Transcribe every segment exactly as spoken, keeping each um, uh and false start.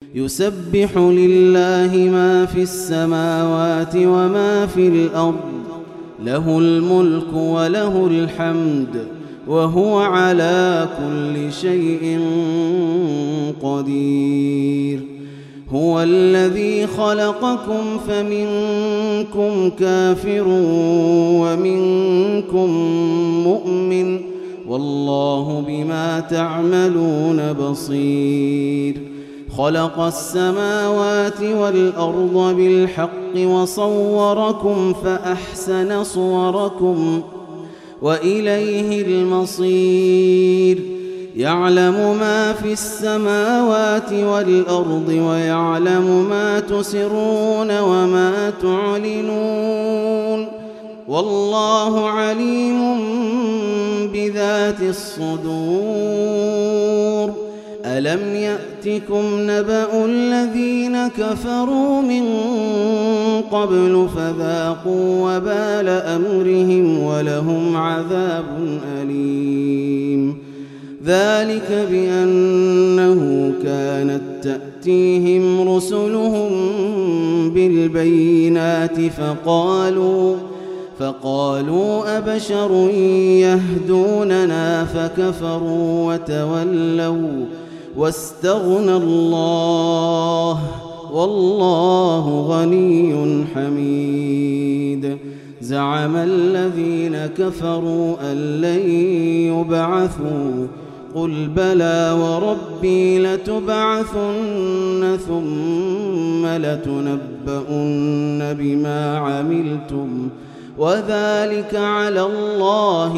يسبح لله ما في السماوات وما في الأرض له الملك وله الحمد وهو على كل شيء قدير. هو الذي خلقكم فمنكم كافر ومنكم مؤمن والله بما تعملون بصير. خلق السماوات والأرض بالحق وصوركم فأحسن صوركم وإليه المصير. يعلم ما في السماوات والأرض ويعلم ما تسرون وما تعلنون والله عليم بذات الصدور. ألم يأتكم نبأ الذين كفروا من قبل فذاقوا وبال أمرهم ولهم عذاب أليم. ذلك بأنه كانت تأتيهم رسلهم بالبينات فقالوا فقالوا أبشر يهدوننا فكفروا وتولوا واستغنى الله والله غني حميد. زعم الذين كفروا أن لن يبعثوا قل بلى وربي لتبعثن ثم لتنبؤن بما عملتم وذلك على الله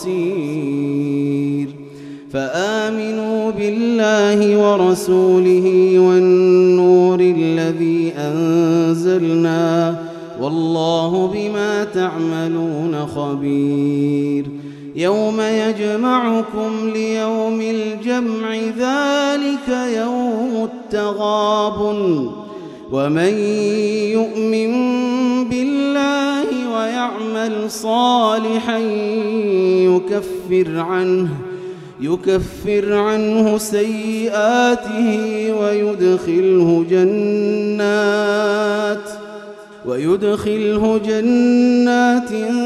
يسير. فآمنوا بالله ورسوله والنور الذي أنزلنا والله بما تعملون خبير. يوم يجمعكم ليوم الجمع ذلك يوم التغابن. ومن يؤمن بالله ويعمل صالحا يكفر عنه يكفر عنه سيئاته ويدخله جنات ويدخله جنات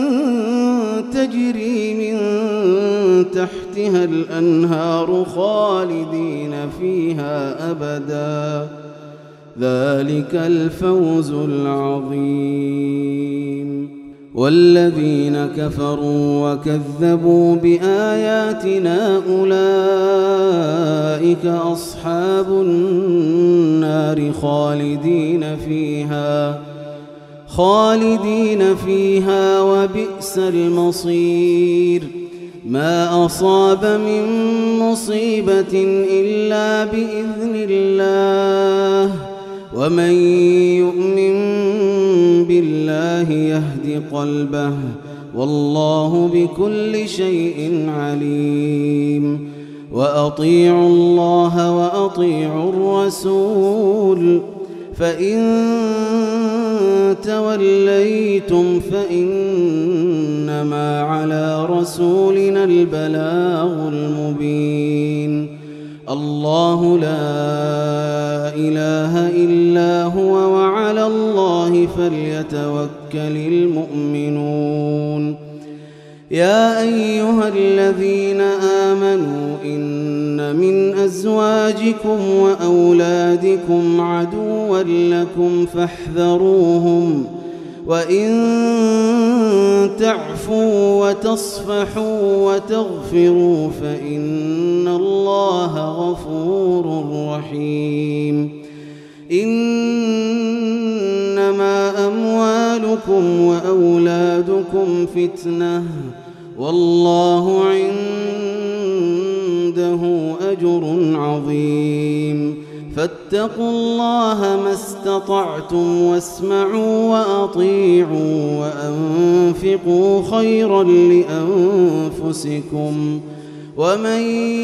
تجري من تحتها الأنهار خالدين فيها أبدا ذلك الفوز العظيم. والذين كفروا وكذبوا بآياتنا أولئك أصحاب النار خالدين فيها خالدين فيها وبئس المصير. ما أصاب من مصيبة إلا بإذن الله ومن يؤمن بالله يهد قلبه والله بكل شيء عليم. وأطيعوا الله وأطيعوا الرسول فإن توليتم فإنما على رسولنا البلاغ المبين. الله لا إله إلا هو وعلى الله فليتوكل المؤمنون. يا أيها الذين آمنوا إن من أزواجكم وأولادكم عدوا لكم فاحذروهم وإن تعفوا وتصفحوا وتغفروا فإن الله غفور رحيم. إنما أموالكم وأولادكم فتنة والله عنده أجر عظيم. فاتقوا الله ما استطعتم واسمعوا وأطيعوا وأنفقوا خيرا لأنفسكم ومن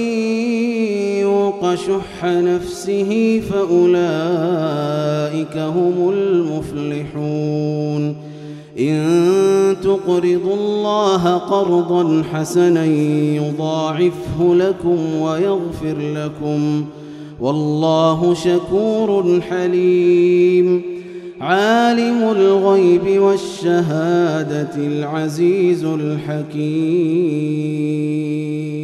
يوق شح نفسه فأولئك هم المفلحون. إن تقرضوا الله قرضا حسنا يضاعفه لكم ويغفر لكم والله شكور حليم عالم الغيب والشهادة العزيز الحكيم.